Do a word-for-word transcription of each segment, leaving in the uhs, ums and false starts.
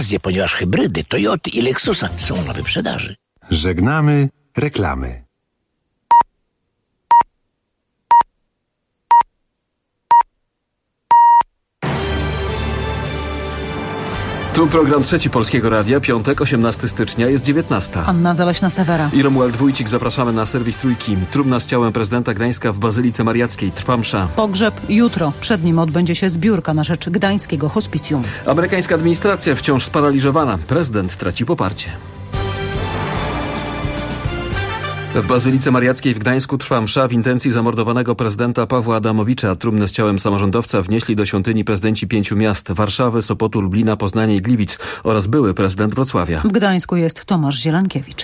ponieważ hybrydy Toyoty i Lexusa są na wyprzedaży. Żegnamy reklamy. Tu program Trzeci Polskiego Radia, piątek, osiemnastego stycznia, jest dziewiętnasta. Anna Zaleśna-Sewera I Romuald Wójcik. Zapraszamy na serwis Trójki. Trumna z ciałem prezydenta Gdańska w Bazylice Mariackiej. Trwa msza. Pogrzeb jutro. Przed nim odbędzie się zbiórka na rzecz gdańskiego hospicjum. Amerykańska administracja wciąż sparaliżowana. Prezydent traci poparcie. W Bazylice Mariackiej w Gdańsku trwa msza w intencji zamordowanego prezydenta Pawła Adamowicza. Trumnę z ciałem samorządowca wnieśli do świątyni prezydenci pięciu miast: Warszawy, Sopotu, Lublina, Poznania i Gliwic oraz były prezydent Wrocławia. W Gdańsku jest Tomasz Zielankiewicz.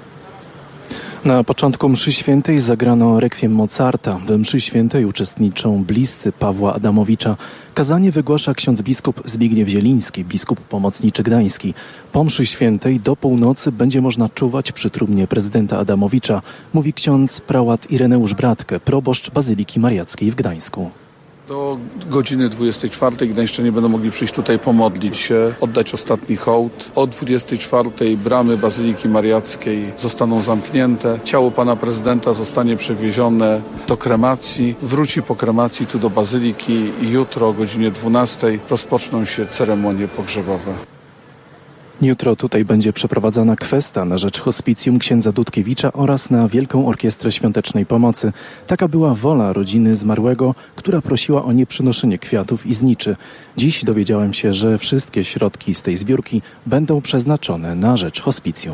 Na początku mszy świętej zagrano rekwiem Mozarta. We mszy świętej uczestniczą bliscy Pawła Adamowicza. Kazanie wygłasza ksiądz biskup Zbigniew Zieliński, biskup pomocniczy gdański. Po mszy świętej do północy będzie można czuwać przy trumnie prezydenta Adamowicza, mówi ksiądz prałat Ireneusz Bratkę, proboszcz Bazyliki Mariackiej w Gdańsku. Do godziny dwudziestej czwartej gdańszczanie będą mogli przyjść tutaj pomodlić się, oddać ostatni hołd. O dwudziestej czwartej bramy Bazyliki Mariackiej zostaną zamknięte. Ciało pana prezydenta zostanie przewiezione do kremacji. Wróci po kremacji tu do Bazyliki i jutro o godzinie dwunastej rozpoczną się ceremonie pogrzebowe. Jutro tutaj będzie przeprowadzana kwesta na rzecz hospicjum księdza Dudkiewicza oraz na Wielką Orkiestrę Świątecznej Pomocy. Taka była wola rodziny zmarłego, która prosiła o nieprzynoszenie kwiatów i zniczy. Dziś dowiedziałem się, że wszystkie środki z tej zbiórki będą przeznaczone na rzecz hospicjum.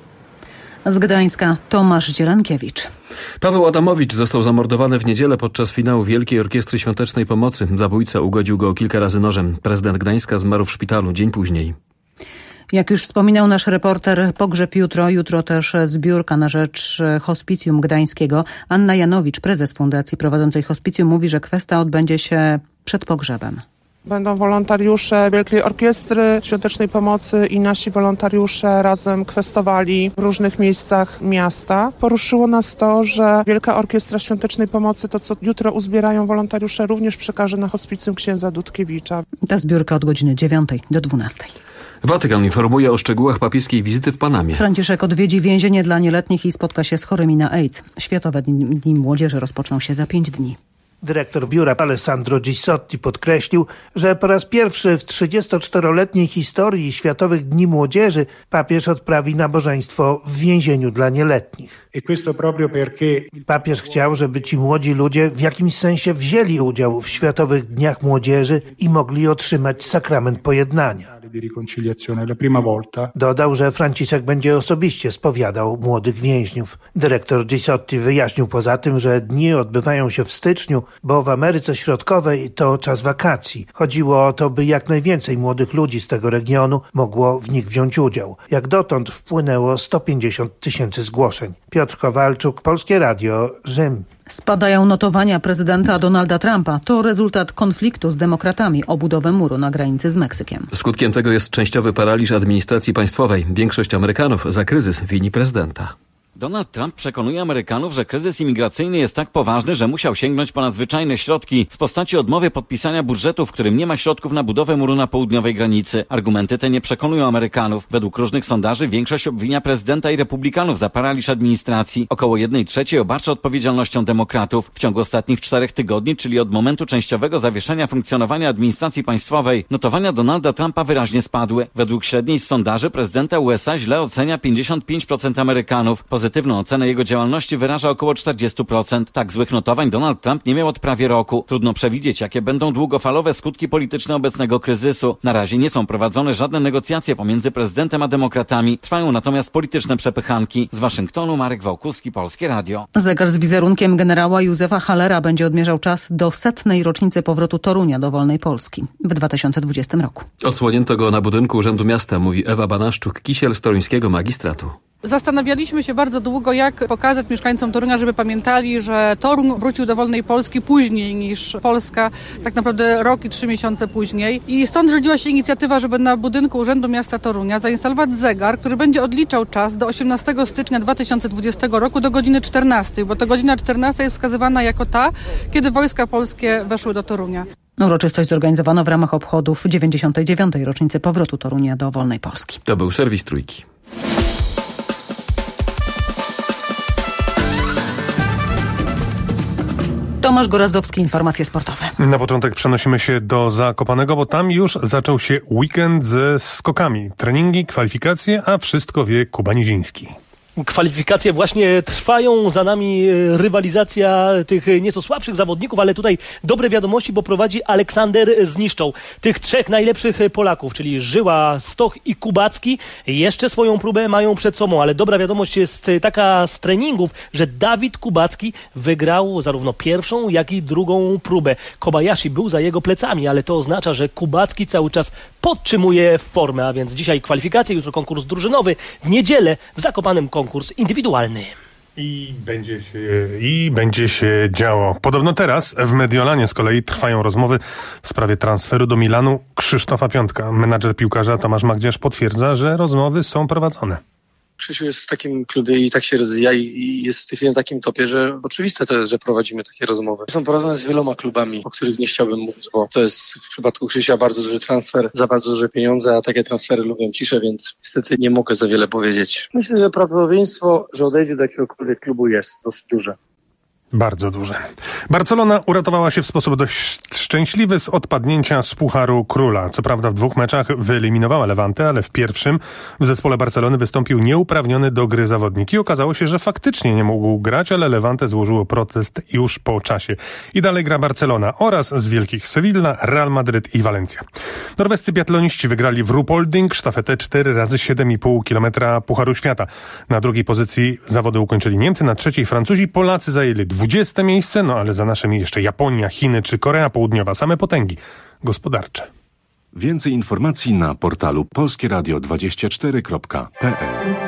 Z Gdańska Tomasz Zielankiewicz. Paweł Adamowicz został zamordowany w niedzielę podczas finału Wielkiej Orkiestry Świątecznej Pomocy. Zabójca ugodził go kilka razy nożem. Prezydent Gdańska zmarł w szpitalu dzień później. Jak już wspominał nasz reporter, pogrzeb jutro, jutro też zbiórka na rzecz hospicjum gdańskiego. Anna Janowicz, prezes fundacji prowadzącej hospicjum, mówi, że kwesta odbędzie się przed pogrzebem. Będą wolontariusze Wielkiej Orkiestry Świątecznej Pomocy i nasi wolontariusze razem kwestowali w różnych miejscach miasta. Poruszyło nas to, że Wielka Orkiestra Świątecznej Pomocy, to co jutro uzbierają wolontariusze, również przekaże na hospicjum księdza Dudkiewicza. Ta zbiórka od godziny dziewiątej do dwunastej. Watykan informuje o szczegółach papieskiej wizyty w Panamie. Franciszek odwiedzi więzienie dla nieletnich i spotka się z chorymi na AIDS. Światowe Dni, Dni Młodzieży rozpoczną się za pięć dni. Dyrektor biura Alessandro Gissotti podkreślił, że po raz pierwszy w trzydziestoczteroletniej historii Światowych Dni Młodzieży papież odprawi nabożeństwo w więzieniu dla nieletnich. Papież chciał, żeby ci młodzi ludzie w jakimś sensie wzięli udział w Światowych Dniach Młodzieży i mogli otrzymać sakrament pojednania. Dodał, że Franciszek będzie osobiście spowiadał młodych więźniów. Dyrektor Gissotti wyjaśnił poza tym, że dni odbywają się w styczniu, bo w Ameryce Środkowej to czas wakacji. Chodziło o to, by jak najwięcej młodych ludzi z tego regionu mogło w nich wziąć udział. Jak dotąd wpłynęło sto pięćdziesiąt tysięcy zgłoszeń. Piotr Kowalczuk, Polskie Radio, Rzym. Spadają notowania prezydenta Donalda Trumpa. To rezultat konfliktu z demokratami o budowę muru na granicy z Meksykiem. Skutkiem tego jest częściowy paraliż administracji państwowej. Większość Amerykanów za kryzys wini prezydenta. Donald Trump przekonuje Amerykanów, że kryzys imigracyjny jest tak poważny, że musiał sięgnąć po nadzwyczajne środki w postaci odmowy podpisania budżetu, w którym nie ma środków na budowę muru na południowej granicy. Argumenty te nie przekonują Amerykanów. Według różnych sondaży większość obwinia prezydenta i republikanów za paraliż administracji. Około jednej trzeciej obarcza odpowiedzialnością demokratów. W ciągu ostatnich czterech tygodni, czyli od momentu częściowego zawieszenia funkcjonowania administracji państwowej, notowania Donalda Trumpa wyraźnie spadły. Według średniej z sondaży prezydenta U S A źle ocenia pięćdziesiąt pięć procent Amerykanów. Pozytywną ocenę jego działalności wyraża około czterdzieści procent. Tak złych notowań Donald Trump nie miał od prawie roku. Trudno przewidzieć, jakie będą długofalowe skutki polityczne obecnego kryzysu. Na razie nie są prowadzone żadne negocjacje pomiędzy prezydentem a demokratami. Trwają natomiast polityczne przepychanki. Z Waszyngtonu Marek Wałkuski, Polskie Radio. Zegar z wizerunkiem generała Józefa Hallera będzie odmierzał czas do setnej rocznicy powrotu Torunia do wolnej Polski w dwa tysiące dwudziestym roku. Odsłonięto go na budynku Urzędu Miasta, mówi Ewa Banaszczuk-Kisiel z toruńskiego magistratu. Zastanawialiśmy się bardzo długo, jak pokazać mieszkańcom Torunia, żeby pamiętali, że Toruń wrócił do wolnej Polski później niż Polska, tak naprawdę rok i trzy miesiące później. I stąd rodziła się inicjatywa, żeby na budynku Urzędu Miasta Torunia zainstalować zegar, który będzie odliczał czas do osiemnastego stycznia dwa tysiące dwudziestego roku do godziny czternastej, bo to godzina czternasta jest wskazywana jako ta, kiedy wojska polskie weszły do Torunia. Uroczystość zorganizowano w ramach obchodów dziewięćdziesiątej dziewiątej rocznicy powrotu Torunia do wolnej Polski. To był serwis Trójki. Tomasz Gorazdowski, informacje sportowe. Na początek przenosimy się do Zakopanego, bo tam już zaczął się weekend ze skokami. Treningi, kwalifikacje, a wszystko wie Kuba Niziński. Kwalifikacje właśnie trwają, za nami rywalizacja tych nieco słabszych zawodników, ale tutaj dobre wiadomości, bo prowadzi Aleksander Zniszczał. Tych trzech najlepszych Polaków, czyli Żyła, Stoch i Kubacki, jeszcze swoją próbę mają przed sobą, ale dobra wiadomość jest taka z treningów, że Dawid Kubacki wygrał zarówno pierwszą, jak i drugą próbę. Kobayashi był za jego plecami, ale to oznacza, że Kubacki cały czas podtrzymuje formę, a więc dzisiaj kwalifikacje, jutro konkurs drużynowy, w niedzielę w Zakopanem konkurs indywidualny. I będzie się, i będzie się działo. Podobno teraz w Mediolanie z kolei trwają rozmowy w sprawie transferu do Milanu Krzysztofa Piątka. Menadżer piłkarza Tomasz Magdziarz potwierdza, że rozmowy są prowadzone. Krzysiu jest w takim klubie i tak się rozwija i jest w tej chwili na takim topie, że oczywiste to jest, że prowadzimy takie rozmowy. Są prowadzone z wieloma klubami, o których nie chciałbym mówić, bo to jest w przypadku Krzysia bardzo duży transfer, za bardzo duże pieniądze, a takie transfery lubią ciszę, więc niestety nie mogę za wiele powiedzieć. Myślę, że prawdopodobieństwo, że odejdzie do jakiegokolwiek klubu jest dosyć duże. Bardzo duże. Barcelona uratowała się w sposób dość szczęśliwy z odpadnięcia z Pucharu Króla. Co prawda w dwóch meczach wyeliminowała Levante, ale w pierwszym w zespole Barcelony wystąpił nieuprawniony do gry zawodnik i okazało się, że faktycznie nie mógł grać, ale Levante złożyło protest już po czasie. I dalej gra Barcelona oraz z wielkich Sevilla, Real Madryt i Valencia. Norwescy biatloniści wygrali w Ruhpolding sztafetę cztery razy siedem i pół kilometra Pucharu Świata. Na drugiej pozycji zawody ukończyli Niemcy, na trzeciej Francuzi, Polacy zajęli dwudzieste miejsce, no ale za naszymi jeszcze Japonia, Chiny czy Korea Południowa. Same potęgi gospodarcze. Więcej informacji na portalu polskie radio dwadzieścia cztery kropka p l.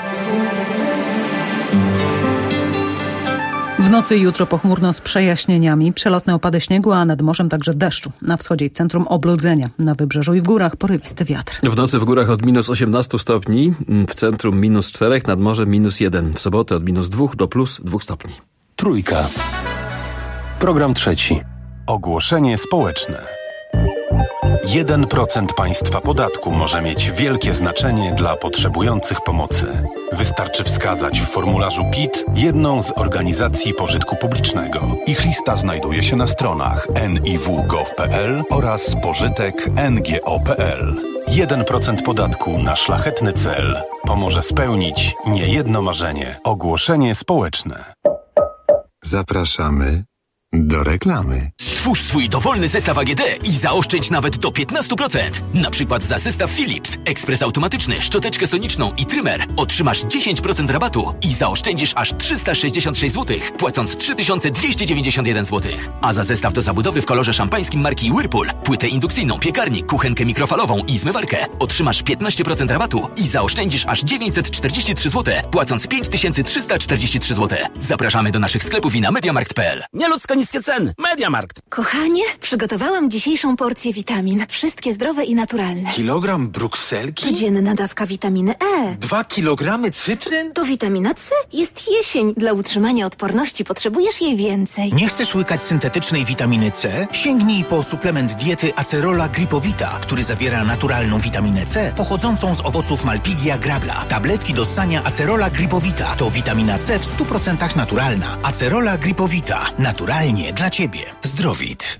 W nocy i jutro pochmurno z przejaśnieniami, przelotne opady śniegu, a nad morzem także deszczu. Na wschodzie i centrum obludzenia. Na wybrzeżu i w górach porywisty wiatr. W nocy w górach od minus osiemnaście stopni, w centrum minus cztery, nad morzem minus jeden. W sobotę od minus dwa do plus dwa stopni. Trójka. Program trzeci. Ogłoszenie społeczne. jeden procent państwa podatku może mieć wielkie znaczenie dla potrzebujących pomocy. Wystarczy wskazać w formularzu P I T jedną z organizacji pożytku publicznego. Ich lista znajduje się na stronach en i w kropka gov kropka p l oraz pożytek kropka n g o kropka p l. jeden procent podatku na szlachetny cel pomoże spełnić niejedno marzenie. Ogłoszenie społeczne. Zapraszamy do reklamy. Stwórz swój dowolny zestaw A G D i zaoszczędź nawet do piętnaście procent. Na przykład za zestaw Philips, ekspres automatyczny, szczoteczkę soniczną i trymer otrzymasz dziesięć procent rabatu i zaoszczędzisz aż trzysta sześćdziesiąt sześć złotych, płacąc trzy tysiące dwieście dziewięćdziesiąt jeden złotych. A za zestaw do zabudowy w kolorze szampańskim marki Whirlpool, płytę indukcyjną, piekarnik, kuchenkę mikrofalową i zmywarkę otrzymasz piętnaście procent rabatu i zaoszczędzisz aż dziewięćset czterdzieści trzy złote, płacąc pięć tysięcy trzysta czterdzieści trzy złote. Zapraszamy do naszych sklepów i na mediamarkt kropka p l. Nieludzko niskie ceny. Mediamarkt. Kochanie, przygotowałam dzisiejszą porcję witamin. Wszystkie zdrowe i naturalne. Kilogram brukselki? Codzienna dawka witaminy E. Dwa kilogramy cytryn? To witamina C. Jest jesień. Dla utrzymania odporności potrzebujesz jej więcej. Nie chcesz łykać syntetycznej witaminy C? Sięgnij po suplement diety Acerola Gripowita, który zawiera naturalną witaminę C pochodzącą z owoców Malpighia grabla. Tabletki do ssania Acerola Gripowita to witamina C w stu procentach naturalna. Acerola Gripowita. Naturalnie dla Ciebie. Zdrowit.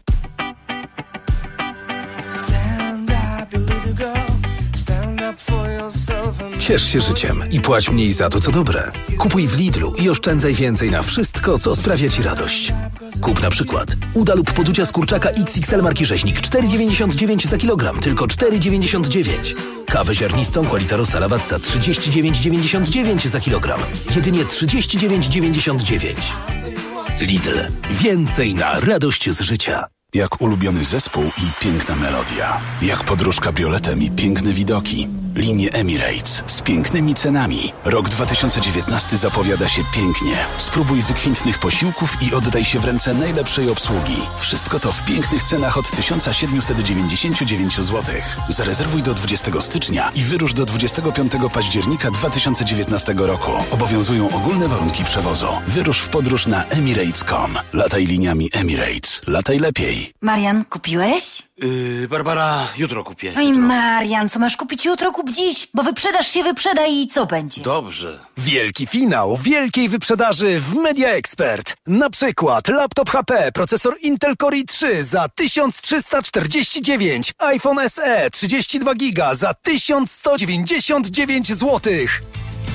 Ciesz się życiem i płać mniej za to, co dobre. Kupuj w Lidlu i oszczędzaj więcej na wszystko, co sprawia Ci radość. Kup na przykład uda lub poducia z kurczaka X X L marki Rzeźnik cztery dziewięćdziesiąt dziewięć za kilogram, tylko cztery dziewięćdziesiąt dziewięć. Kawę ziarnistą Qualita Rossa Lavazza trzydzieści dziewięć dziewięćdziesiąt dziewięć za kilogram, jedynie trzydzieści dziewięć dziewięćdziesiąt dziewięć. Lidl. Więcej na radość z życia. Jak ulubiony zespół i piękna melodia. Jak podróż kabrioletem i piękne widoki. Linie Emirates z pięknymi cenami. Rok dwa tysiące dziewiętnasty zapowiada się pięknie. Spróbuj wykwintnych posiłków i oddaj się w ręce najlepszej obsługi. Wszystko to w pięknych cenach od tysiąc siedemset dziewięćdziesiąt dziewięć złotych. Zarezerwuj do dwudziestego stycznia i wyrusz do dwudziestego piątego października dwa tysiące dziewiętnastego roku. Obowiązują ogólne warunki przewozu. Wyrusz w podróż na emirates kropka com. Lataj liniami Emirates. Lataj lepiej. Marian, kupiłeś? Yy, Barbara, jutro kupię. Oj, Marian, co masz kupić jutro, kup dziś, bo wyprzedaż się wyprzeda i co będzie? Dobrze. Wielki finał wielkiej wyprzedaży w Media Expert. Na przykład laptop H P, procesor Intel Core i trzy za tysiąc trzysta czterdzieści dziewięć, iPhone S E trzydzieści dwa giga za tysiąc sto dziewięćdziesiąt dziewięć złotych.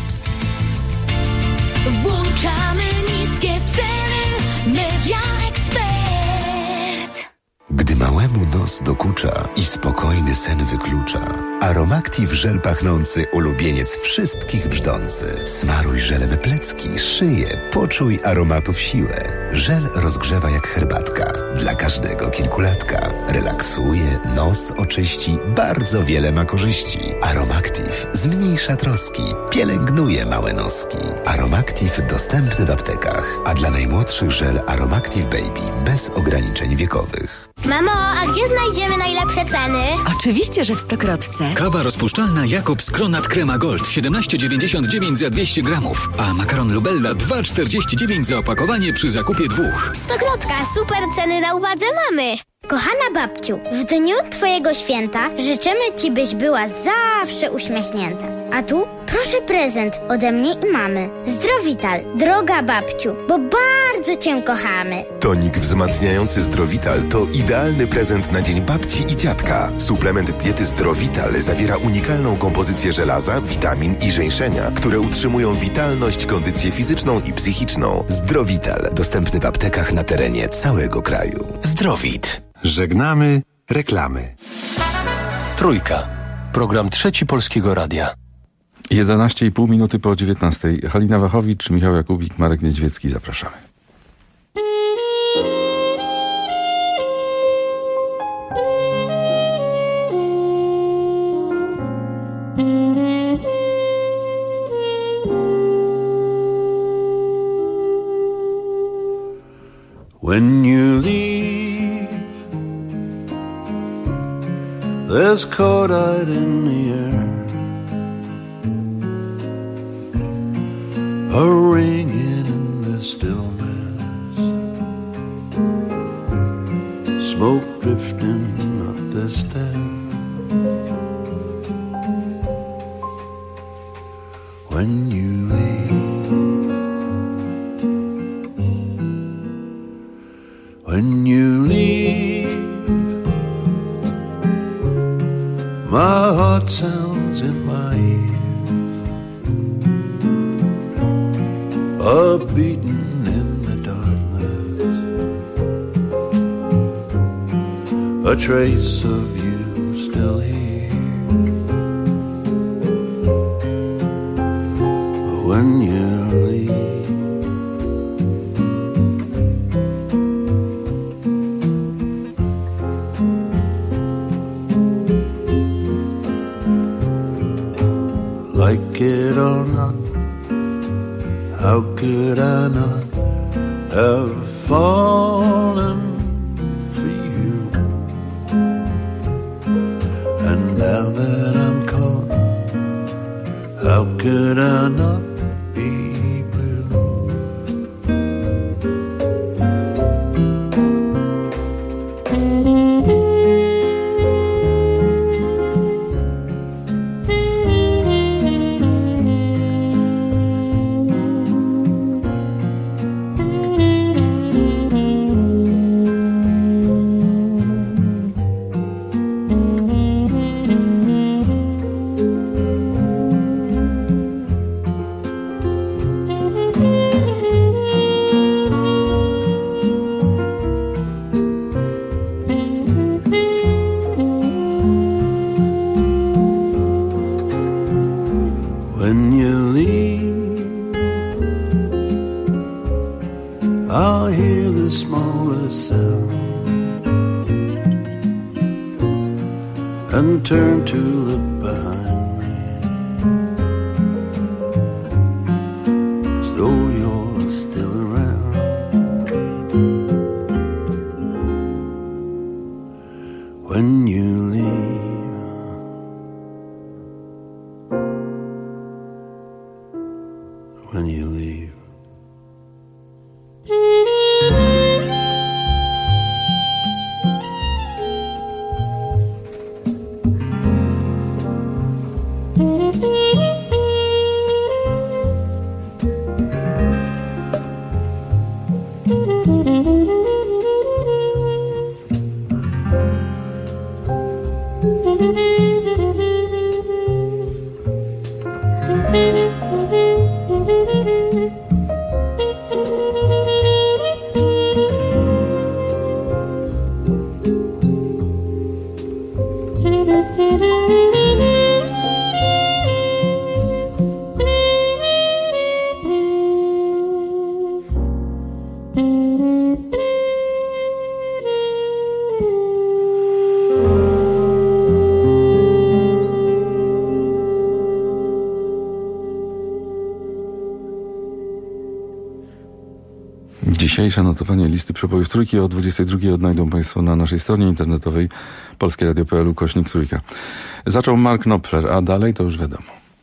Włączamy niskie ceny. Media Expert. Gdy małemu nos dokucza i spokojny sen wyklucza, Aromactive żel pachnący, ulubieniec wszystkich brzdący. Smaruj żelem plecki, szyję, poczuj aromatów siłę. Żel rozgrzewa jak herbatka, dla każdego kilkulatka. Relaksuje, nos oczyści, bardzo wiele ma korzyści. Aromactive zmniejsza troski, pielęgnuje małe noski. Aromactive dostępny w aptekach, a dla najmłodszych żel Aromactive Baby bez ograniczeń wiekowych. Mamo, a gdzie znajdziemy najlepsze ceny? Oczywiście, że w Stokrotce. Kawa rozpuszczalna Jakobs Kronat Crema Gold siedemnaście dziewięćdziesiąt dziewięć za dwieście gramów, a makaron Lubella dwa czterdzieści dziewięć za opakowanie przy zakupie dwóch. Stokrotka, super ceny na uwadze mamy. Kochana babciu, w dniu twojego święta życzymy ci, byś była zawsze uśmiechnięta. A tu proszę prezent ode mnie i mamy. Zdrowital, droga babciu, bo bardzo cię kochamy. Tonik wzmacniający Zdrowital to idealny prezent na dzień babci i dziadka. Suplement diety Zdrowital zawiera unikalną kompozycję żelaza, witamin i żeńszenia, które utrzymują witalność, kondycję fizyczną i psychiczną. Zdrowital, dostępny w aptekach na terenie całego kraju. Zdrowit. Żegnamy reklamy. Trójka. Program Trzeci Polskiego Radia. jedenaście i pół minuty po dziewiętnastej. Halina Wachowicz, Michał Jakubik, Marek Niedźwiecki. Zapraszamy. When you leave, there's cordite in the air, a ringing in the stillness, smoke drifting up the stair. When you leave, when you leave, my heart sounds in my ears, a beating in the darkness, a trace of you still here. When you leave, like it or not, how could I not have fallen for you? And now that I'm caught, how could I not be blue? When you leave, I'll hear the smallest sound and turn to look behind me. when you leave. Dzisiejsze notowanie listy przebojów trójki o dwudziestej drugiej odnajdą Państwo na naszej stronie internetowej polskieradio kropka p l ukośnik trójka. Zaczął Mark Knopfler, a dalej to już wiadomo.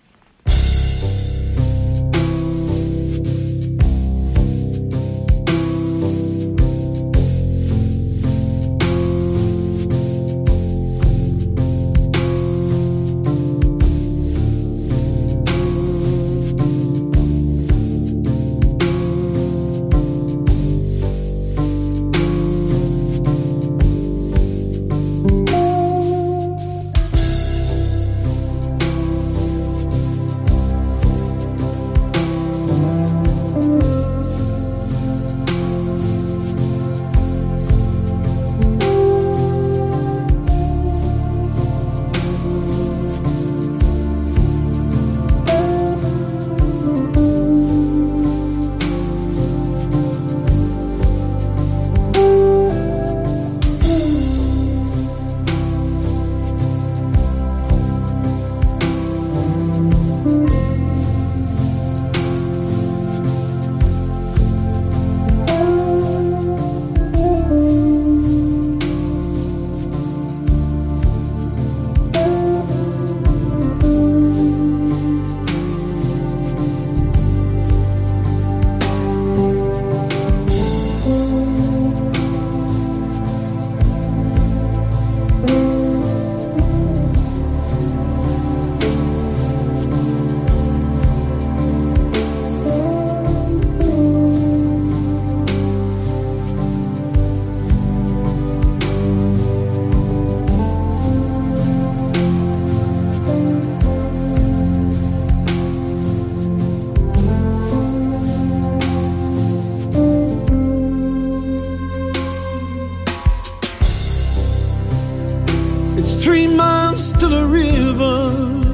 Three miles to the river,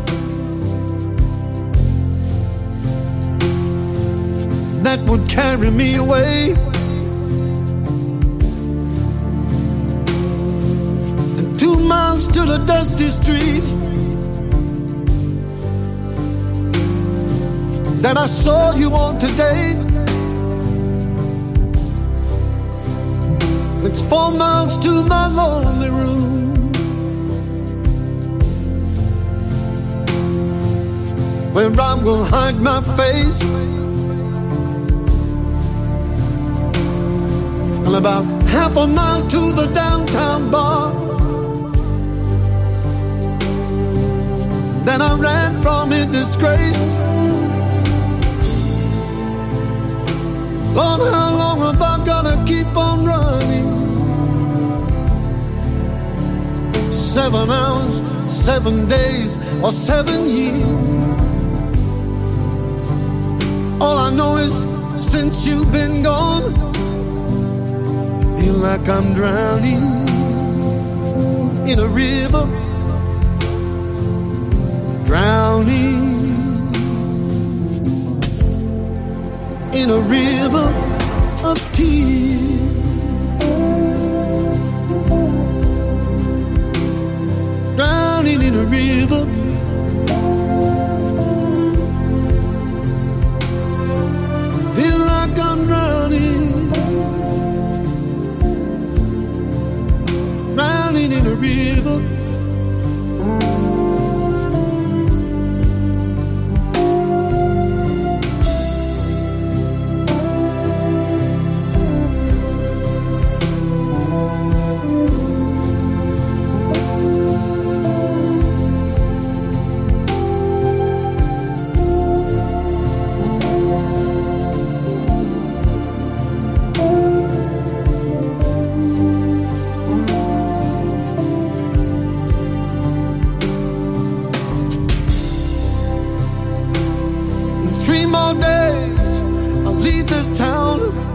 that would carry me away, and two miles to the dusty street that I saw you on today. It's four miles to my lonely room, where I will hide my face, and about half a mile to the downtown bar that I ran from in disgrace. Lord, how long have I gotta keep on running? Seven hours, seven days, or seven years. All I know is since you've been gone, feel like I'm drowning in a river, drowning in a river of tears. Drowning in a river, feel like I'm drowning, drowning in a river. more days, I'll leave this town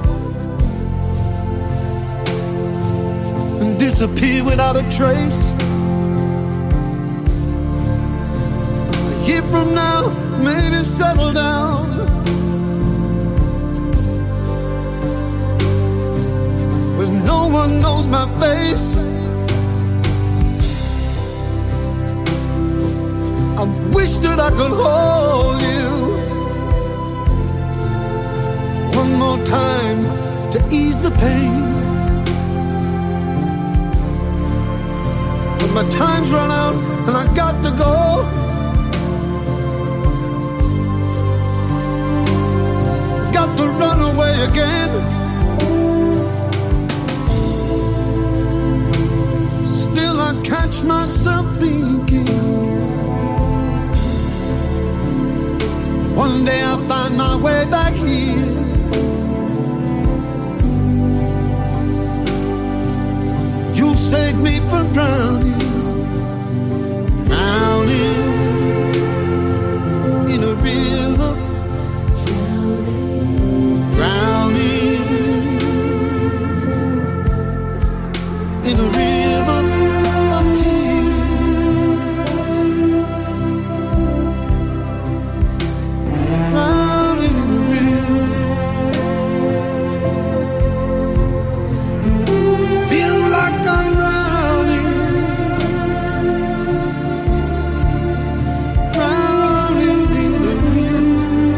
and disappear without a trace. A year from now, maybe settle down. When no one knows my face, I wish that I could hold you one more time to ease the pain. But my time's run out and I got to go. Got to run away again. Still I catch myself thinking, one day I'll find my way back here. You'll save me from drowning, drowning in a river, drowning in a river of tears, drowning in a river. Feel like I'm drowning, drowning in a river.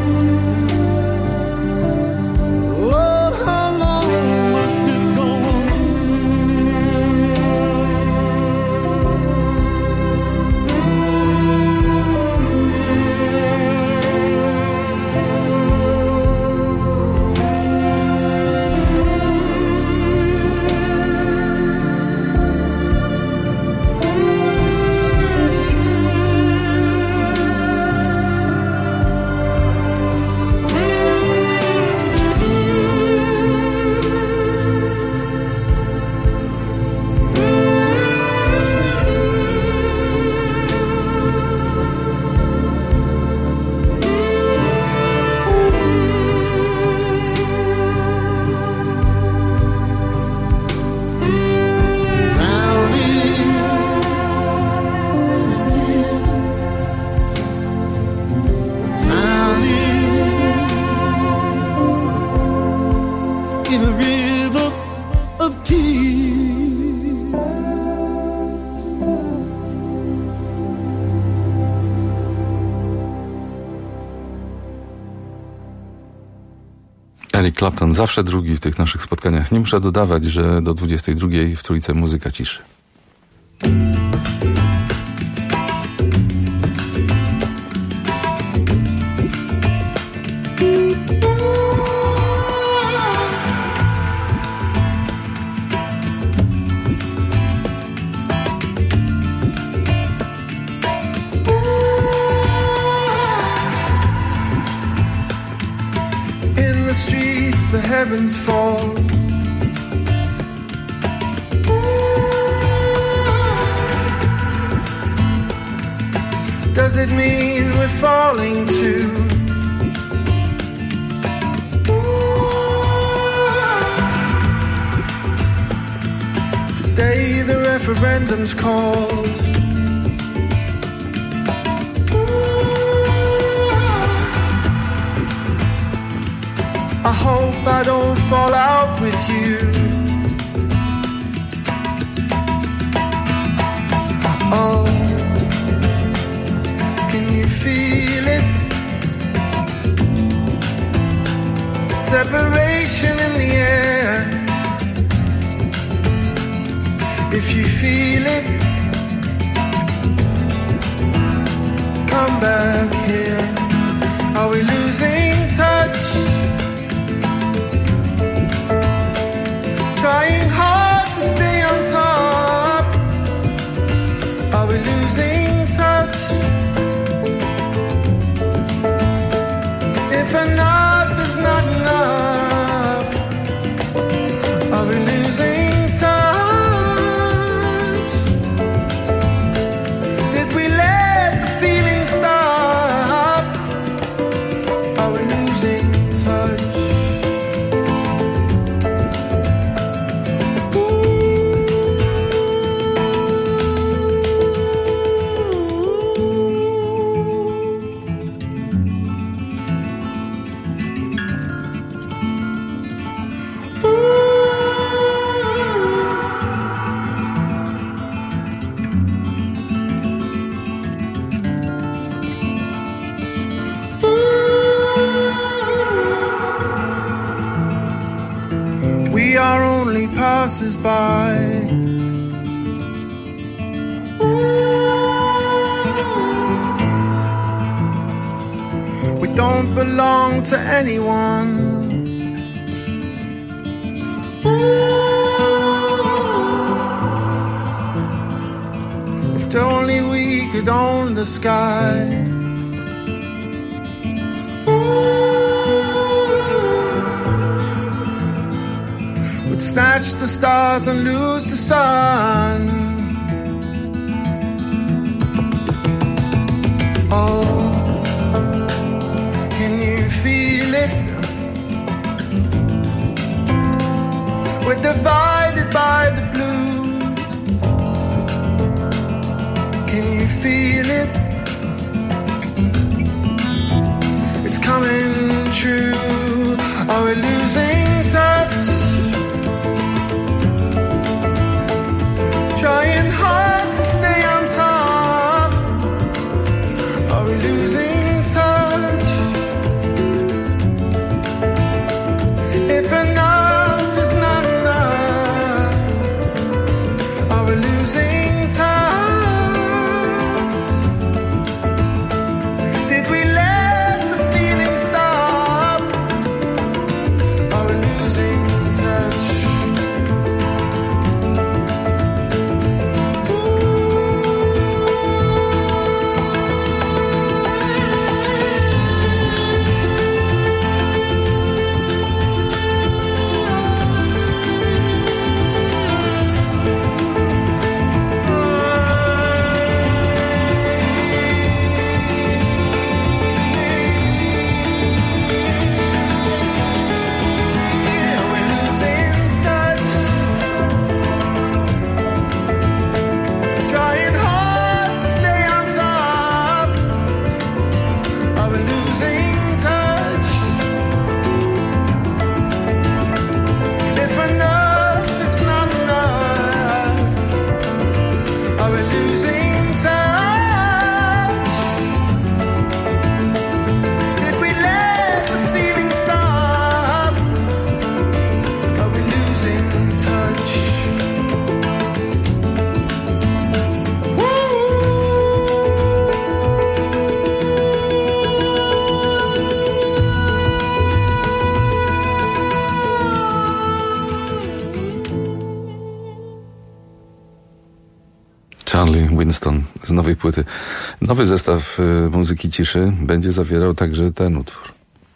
Oh, how long must this go on? In a river of tears. Eric Clapton zawsze drugi w tych naszych spotkaniach. Nie muszę dodawać, że do dwudziestej drugiej w Trójce muzyka ciszy. In the streets, the heavens fall. Does it mean we're falling too? Today the referendum's called. I hope I don't fall out with you. Oh, can you feel it? Separation in the air. If you feel it, come back here. Are we losing touch? Trying hard to stay on top. Are we losing touch? If enough is not enough, are we losing touch? Did we let the feeling start? only passes by. We don't belong to anyone. If only we could own the sky. We'd snatch the stars and lose the sun. Oh, can you feel it? We're divided by the blue. Can you feel it? It's coming true. Are we losing touch? Trying hard to stay on top. Are we losing touch? If enough is not enough, are we losing touch? Did we let the feeling stop? Are we losing touch? Trying hard to stay on top. Are we losing touch? If enough is not enough, are we losing touch? Did we let the feeling stop? Are we losing touch? Charlie Winston z nowej płyty. Nowy zestaw y, muzyki ciszy będzie zawierał także ten utwór.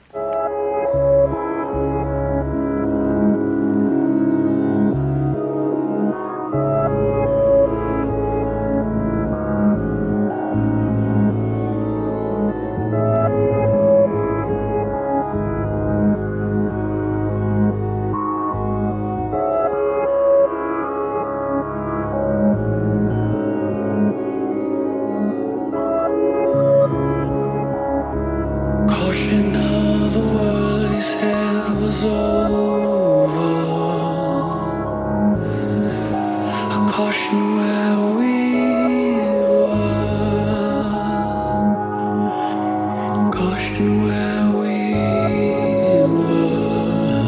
Caution now, the world he said was over. A caution where we were. Caution where we were.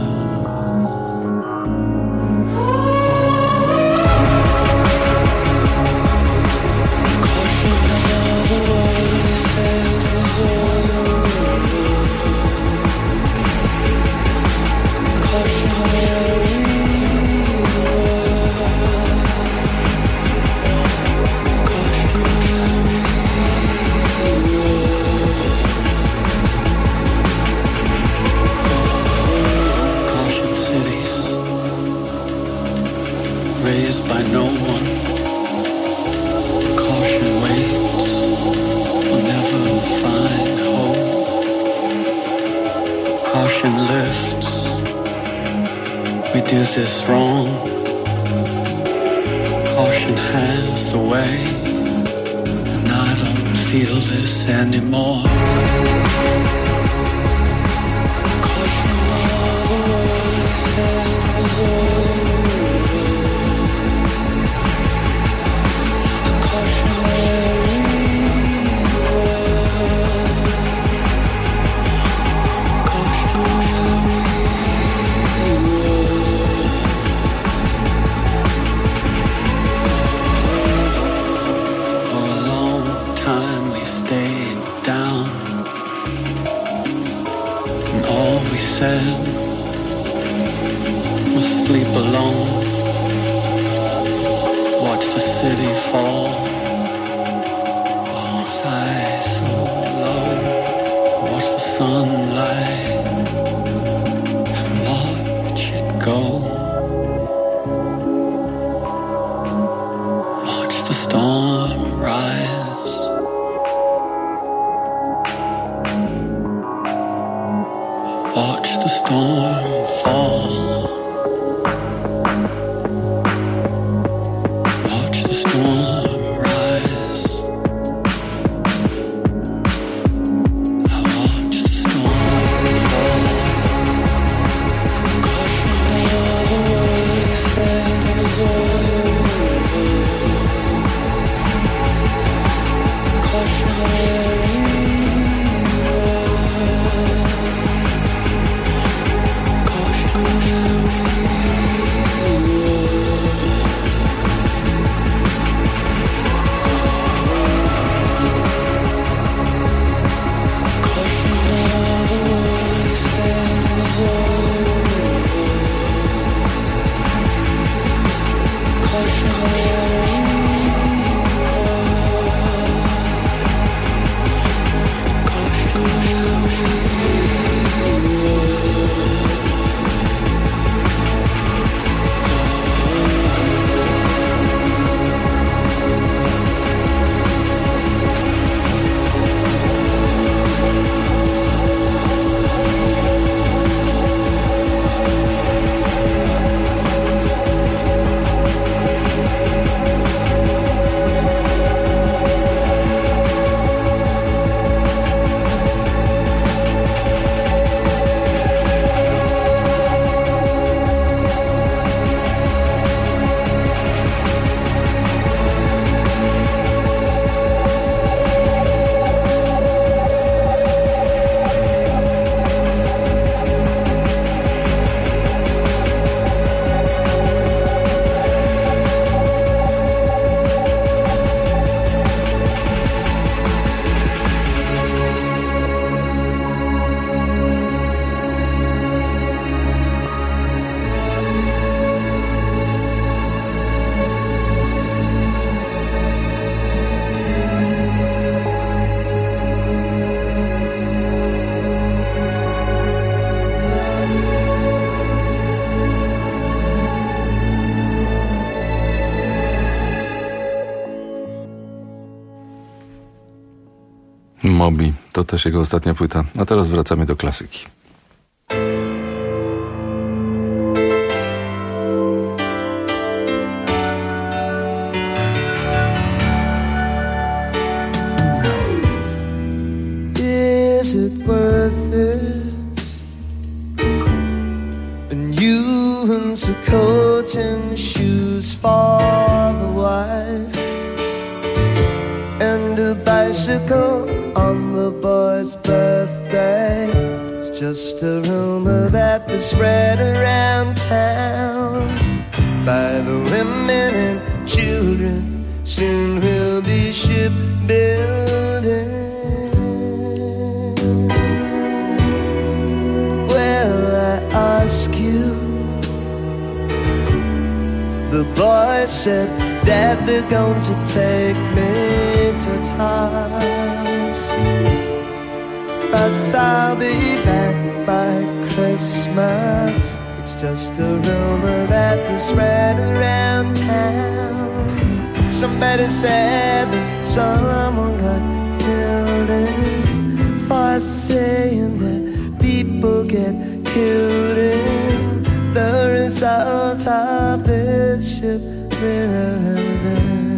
Caution now, the world he said was over. Raised by no one, caution waits, will never find home. Caution lifts, we do this wrong. Caution has the way, and I don't feel this anymore. Caution, all the world says is over. said was sleep alone, watch the city fall. Was I so low? Watch the sunlight and watch it go. Watch the storm rise. Watch the storm fall. Watch the storm rise. I watch the storm fall. Caution all the world is over. Caution Moby, to też jego ostatnia płyta. A teraz wracamy do klasyki. Is it worth it? And you into coat and shoes for the wife, and a bicycle on the boy's birthday. It's just a rumor that was spread around town by the women and children. Soon we'll be shipbuilding. Well, I ask you, the boy said, Dad, they're going to take me to task, but I'll be back by Christmas. It's just a rumor that was spread around town. Somebody said that someone got killed in, for saying that people get killed in the result of this shipbuilding.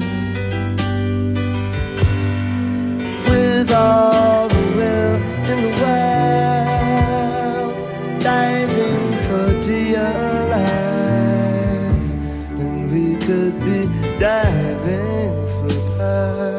With all the will in the world, diving for dear life, and we could be diving for pearls.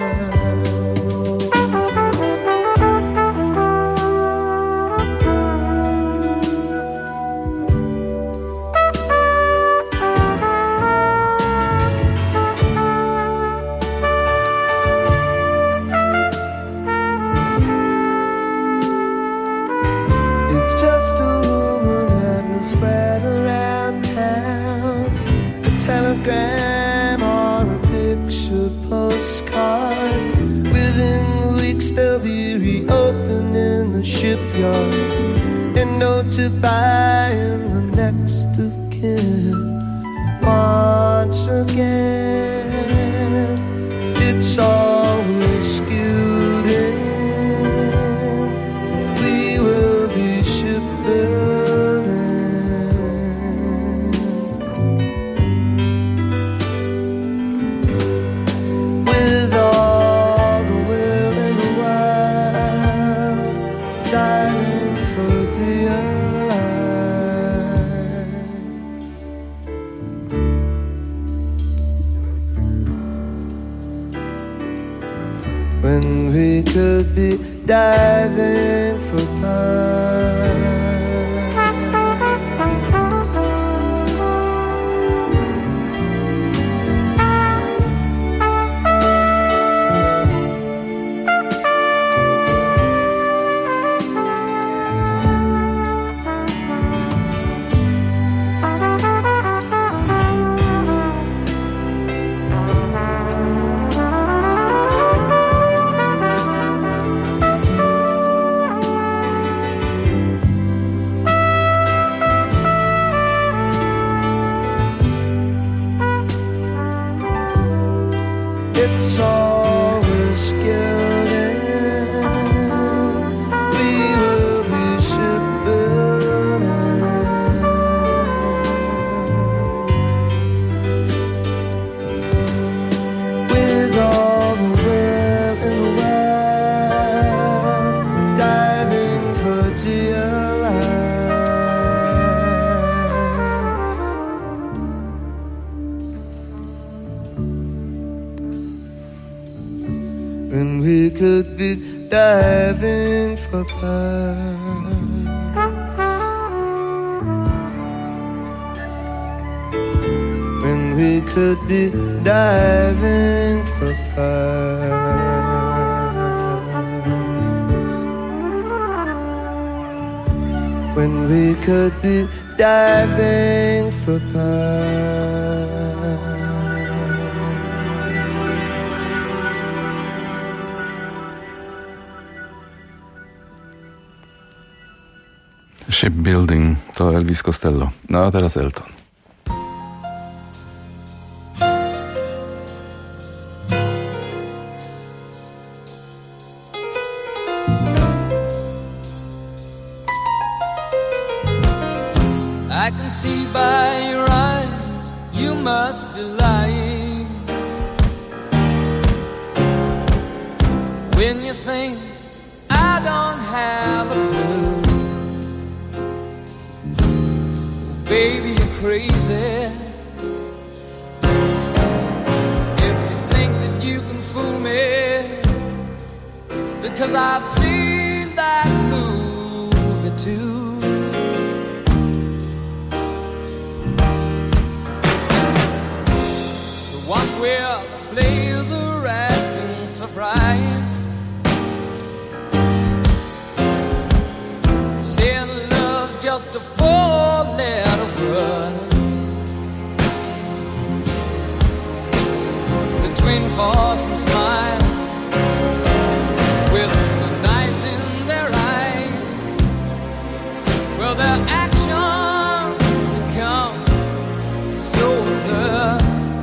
the shipyard and notifying the next of kin. Once again, it's always skilled in. We will be shipbuilding with all the will in the world, dying for dear life. When we could be diving for pearls. It's always skilled in. We will be shipbuilding with all the will in the world, diving for dear and we could be diving for pearls. When we could be diving for pearls. When we could be diving for pearls. Shipbuilding to Elvis Costello. No a teraz Elton. I can see by your eyes you must be lying when you think I don't have a clue. Baby, you're crazy if you think that you can fool me, because I've seen that movie too. The one where the players are acting surprised, saying love's just a four-letter word between force and smile, with the knives in their eyes. Well, their actions become so absurd.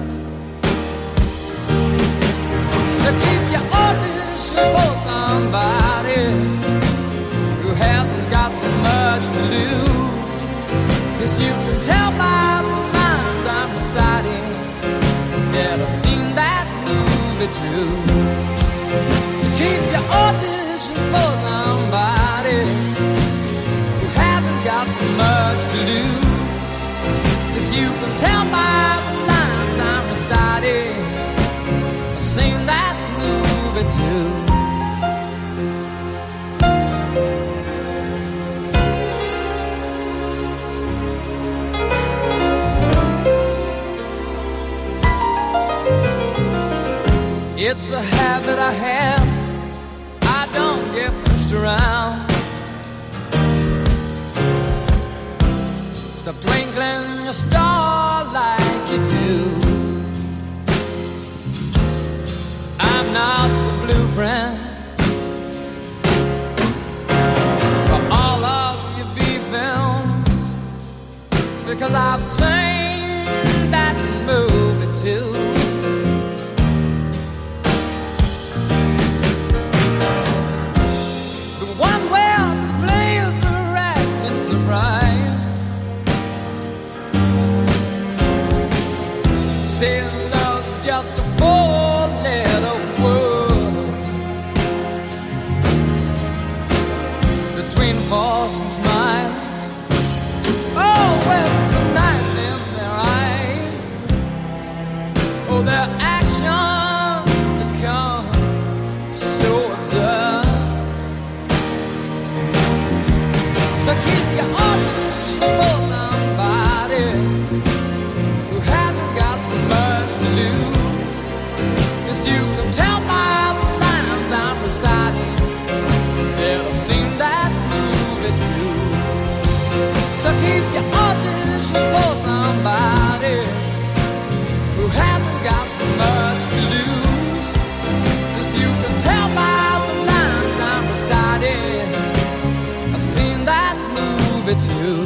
So keep your audition for somebody who hasn't got so much to lose. 'Cause you can tell by the lines I'm reciting that I've seen that movie too. So keep your auditions for somebody who hasn't got so much to lose. 'Cause you can tell by the lines I'm reciting I've seen that movie too. It's a habit I have, I don't get pushed around. Stop twinkling your star like you do. I'm not the blueprint because I've seen that movie too. The one where the players are acting surprised, saying love's just a four-letter word between force and smile. Oh, well, the night in their eyes, oh, their actions become so absurd. So keep your auditions for somebody who hasn't got so much to lose, 'cause you can tell by the lines I'm reciting that I've seen that movie too. So keep your auditions for somebody who hasn't got so much to lose, 'cause you can tell by the lines I'm reciting I've seen that movie too.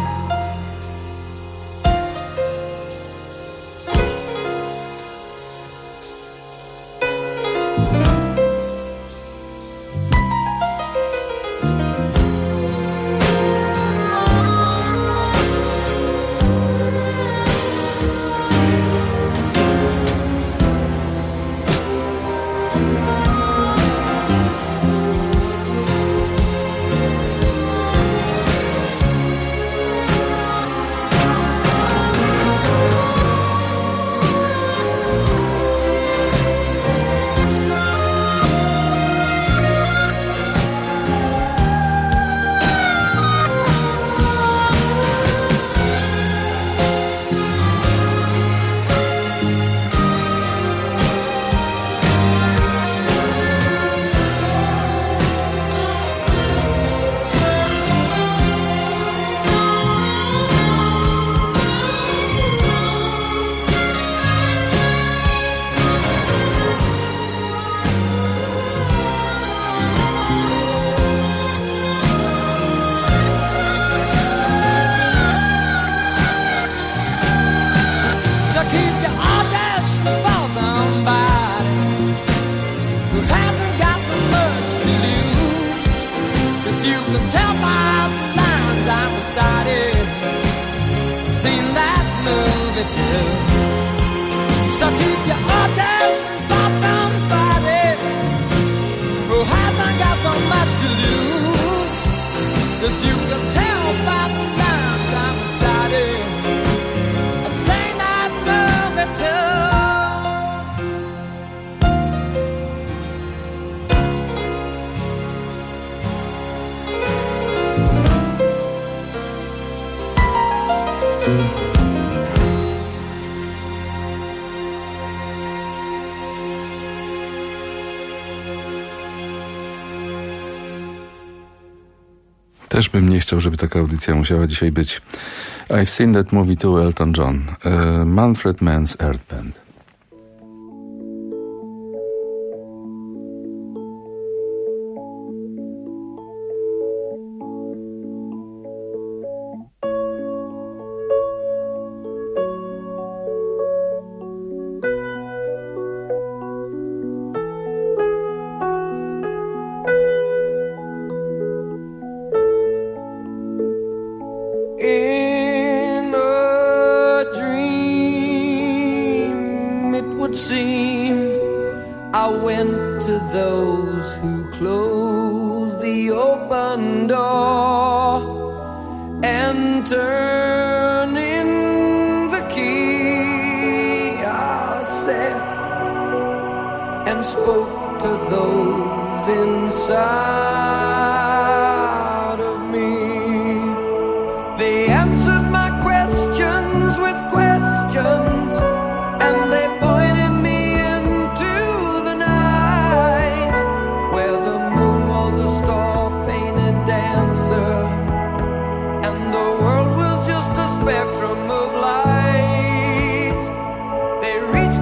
Też bym nie chciał, żeby taka audycja musiała dzisiaj być. I've seen that movie too, Elton John. Uh, Manfred Mann's Earth Band.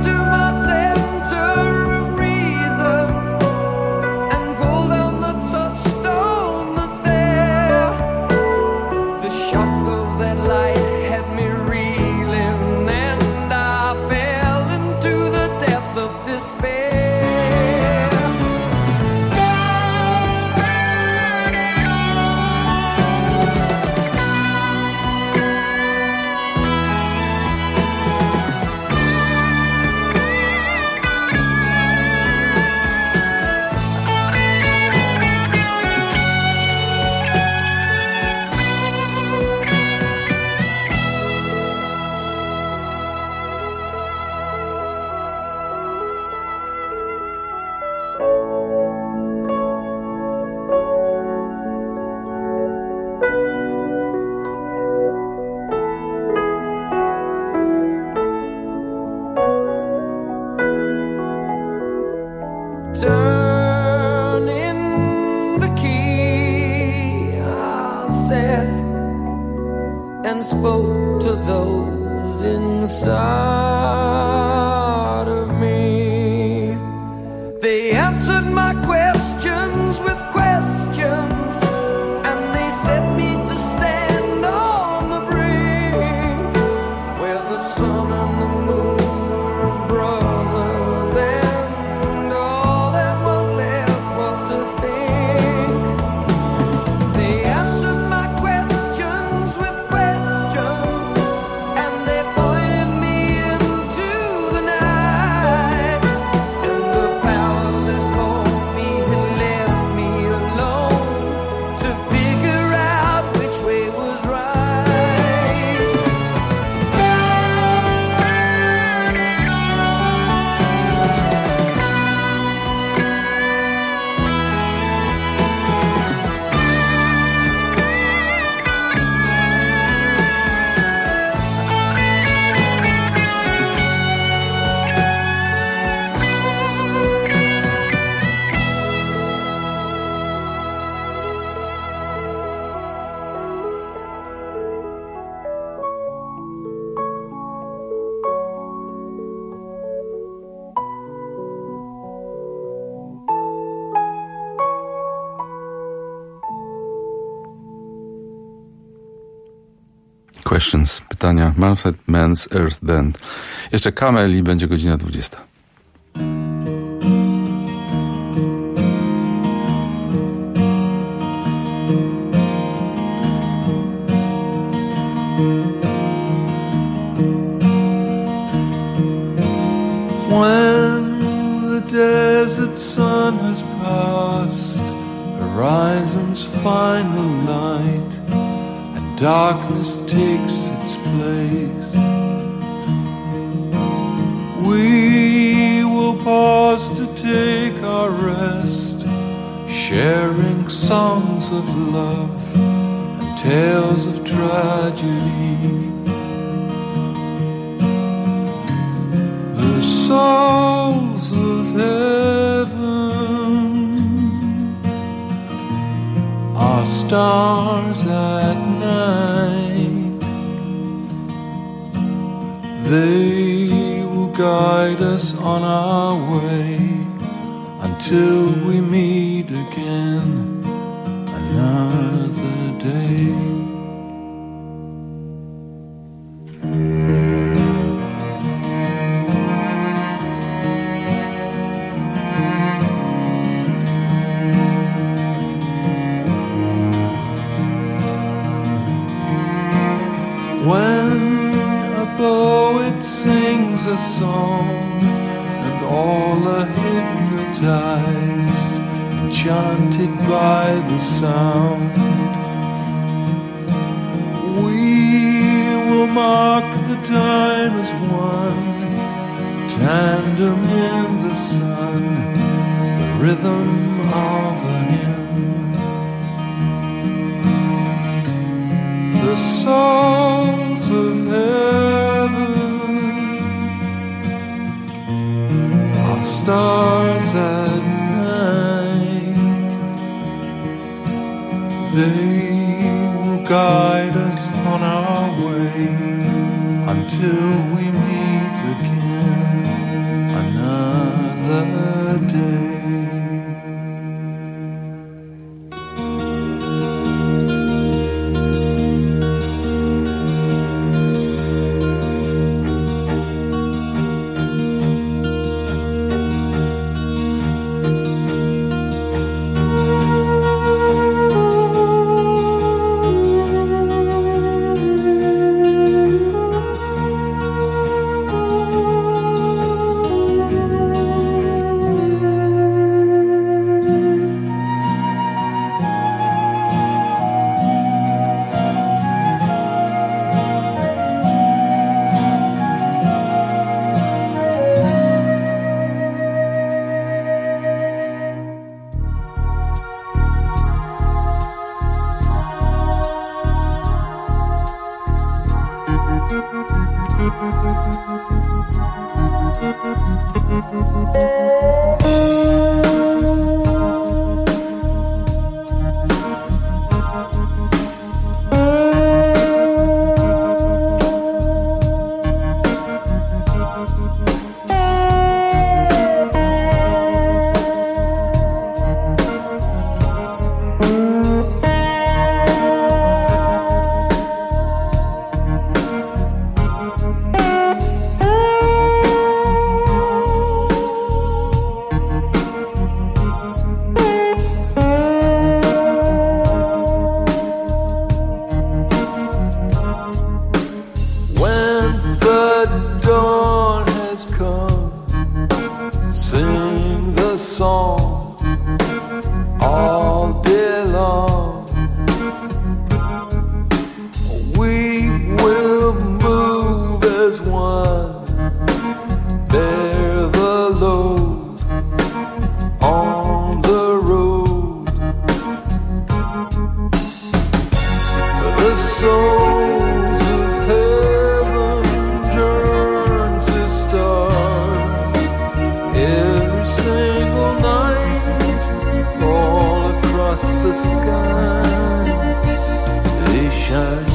Pull down the top and spoke to those inside of me. They answered my questions with questions, and they set me to stand on the brink where the sun and the moon were brothers, and all that was left was to think. They answered my questions with questions, and they pointed me into the night, and the power that called me had left me alone to figure out which way was right. Questions, pytania. Manfred Mann's Earth Band. Jeszcze Kamel i będzie godzina dwudziesta. When the desert sun has passed, horizon's final light, and darkness takes its place, we will pause to take our rest, sharing songs of love and tales of tragedy. The souls of heaven are stars at night. They will guide us on our way until we meet again another day. When a poet sings a song and all are hypnotized, enchanted by the sound, we will mark the time as one, tandem in the sun, the rhythm of a hymn. The souls of heaven are stars at night. They will guide us on our way until we meet again another day. souls of heaven turn to stars every single night, all across the sky they shine.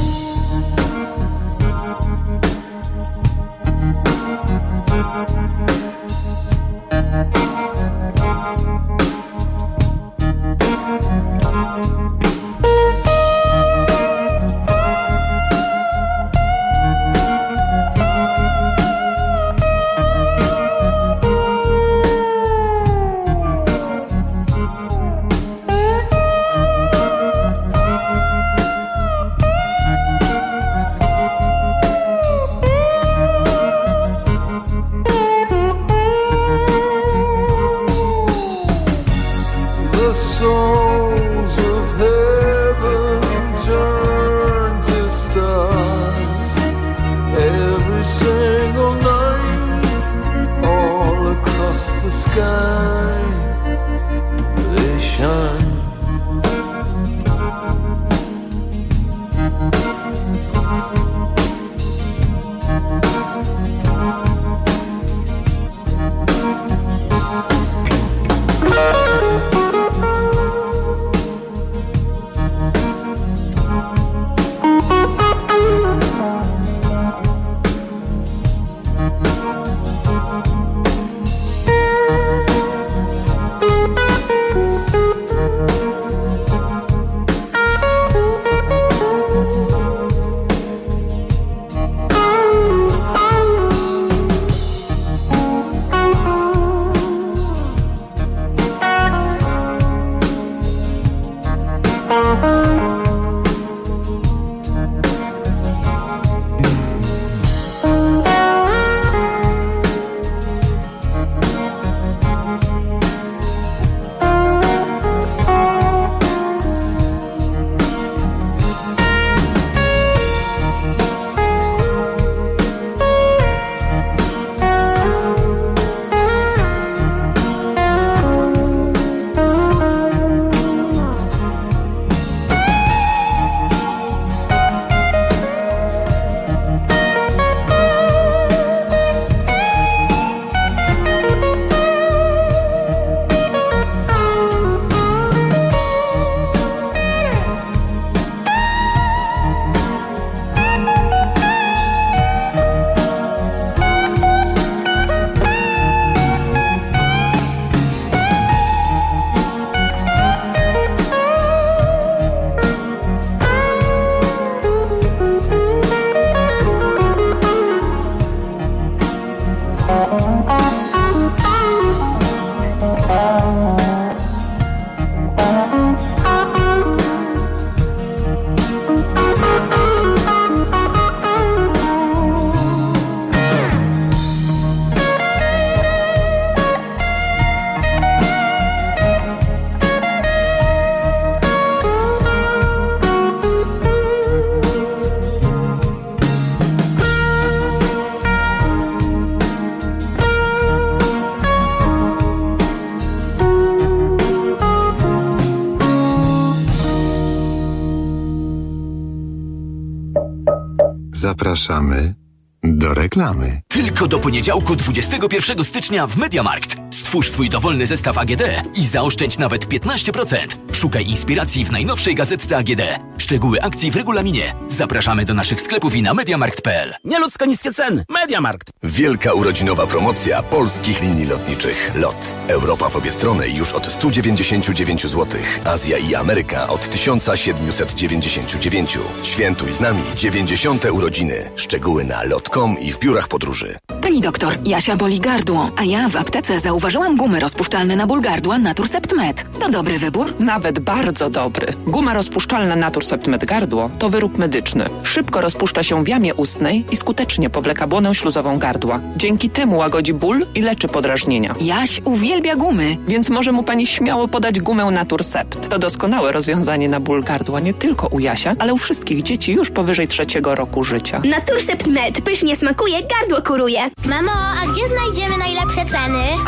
Zapraszamy do reklamy. Tylko do poniedziałku dwudziestego pierwszego stycznia w MediaMarkt. Stwórz swój dowolny zestaw A G D i zaoszczędź nawet piętnaście procent. Szukaj inspiracji w najnowszej gazetce A G D. Szczegóły akcji w regulaminie. Zapraszamy do naszych sklepów i na mediamarkt kropka p l. Nieludzko niskie ceny. MediaMarkt. Wielka urodzinowa promocja polskich linii lotniczych LOT. Europa w obie strony już od sto dziewięćdziesiąt dziewięć złotych. Azja i Ameryka od tysiąc siedemset dziewięćdziesiąt dziewięć. Świętuj z nami dziewięćdziesiąte urodziny. Szczegóły na lot kropka com i w biurach podróży. Pani doktor, Jasia boli gardło, a ja w aptece zauważyłam gumy rozpuszczalne na ból gardła Naturcept Med. To dobry wybór? Nawet bardzo dobry. Guma rozpuszczalna Naturcept Med gardło to wyrób medyczny. Szybko rozpuszcza się w jamie ustnej i skutecznie powleka błonę śluzową gardła. Dzięki temu łagodzi ból i leczy podrażnienia. Jaś uwielbia gumy. Więc może mu pani śmiało podać gumę Naturcept. To doskonałe rozwiązanie na ból gardła nie tylko u Jasia, ale u wszystkich dzieci już powyżej trzeciego roku życia. Naturcept Med pysznie smakuje, gardło kuruje. Mamo, a gdzie znajdziemy najlepsze ceny? Oczywiście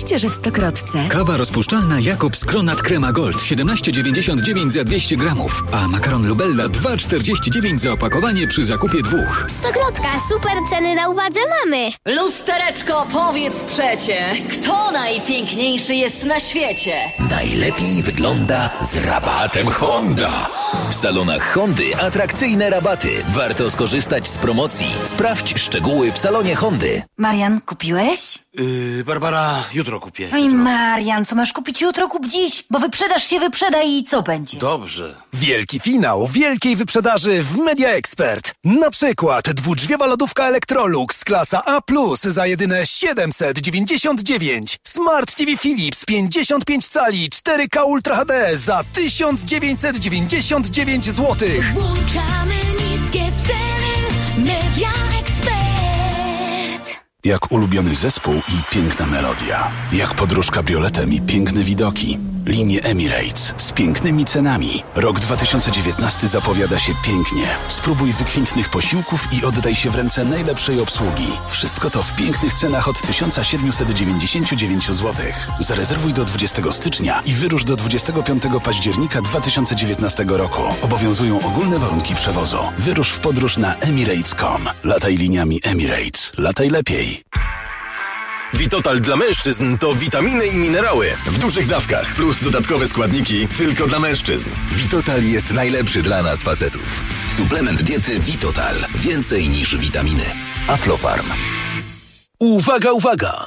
Oczywiście, że w Stokrotce. Kawa rozpuszczalna Jakobs Kronat Crema Gold siedemnaście dziewięćdziesiąt dziewięć za dwieście gramów, a makaron Lubella dwa czterdzieści dziewięć za opakowanie przy zakupie dwóch. Stokrotka, super ceny na uwadze mamy. Lustereczko, powiedz przecie, kto najpiękniejszy jest na świecie? Najlepiej wygląda z rabatem Honda. W salonach Hondy atrakcyjne rabaty. Warto skorzystać z promocji. Sprawdź szczegóły w salonie Hondy. Marian, kupiłeś? Yy, Barbara, jutro kupię. Oj, Marian, co masz kupić jutro, kup dziś, bo wyprzedaż się wyprzeda i co będzie? Dobrze. Wielki finał wielkiej wyprzedaży w Media Expert. Na przykład dwudrzwiowa lodówka Electrolux klasa A plus za jedyne siedemset dziewięćdziesiąt dziewięć. Smart T V Philips pięćdziesiąt pięć cali cztery K Ultra H D za tysiąc dziewięćset dziewięćdziesiąt dziewięć złotych. Włączamy niskie ceny. Media Expert. Jak ulubiony zespół i piękna melodia. Jak podróż kabrioletem i piękne widoki. Linie Emirates z pięknymi cenami. Rok dwa tysiące dziewiętnasty zapowiada się pięknie. Spróbuj wykwintnych posiłków i oddaj się w ręce najlepszej obsługi. Wszystko to w pięknych cenach od tysiąc siedemset dziewięćdziesiąt dziewięć złotych. Zarezerwuj do dwudziestego stycznia i wyrusz do dwudziestego piątego października dwa tysiące dziewiętnastego roku. Obowiązują ogólne warunki przewozu. Wyrusz w podróż na emirates kropka com. Lataj liniami Emirates. Lataj lepiej. Vitotal dla mężczyzn to witaminy i minerały w dużych dawkach plus dodatkowe składniki tylko dla mężczyzn. Vitotal jest najlepszy dla nas facetów. Suplement diety Vitotal. Więcej niż witaminy. Aflofarm. Uwaga, uwaga!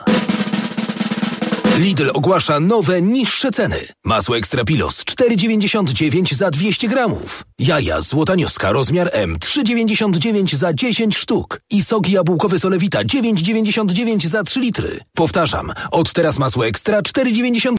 Lidl ogłasza nowe, niższe ceny. Masło Ekstra Pilos cztery dziewięćdziesiąt dziewięć za dwieście gramów. Jaja złotanioska rozmiar M trzy dziewięćdziesiąt dziewięć za dziesięć sztuk. I sok jabłkowy Solewita dziewięć dziewięćdziesiąt dziewięć za trzy litry. Powtarzam, od teraz masło Ekstra cztery dziewięćdziesiąt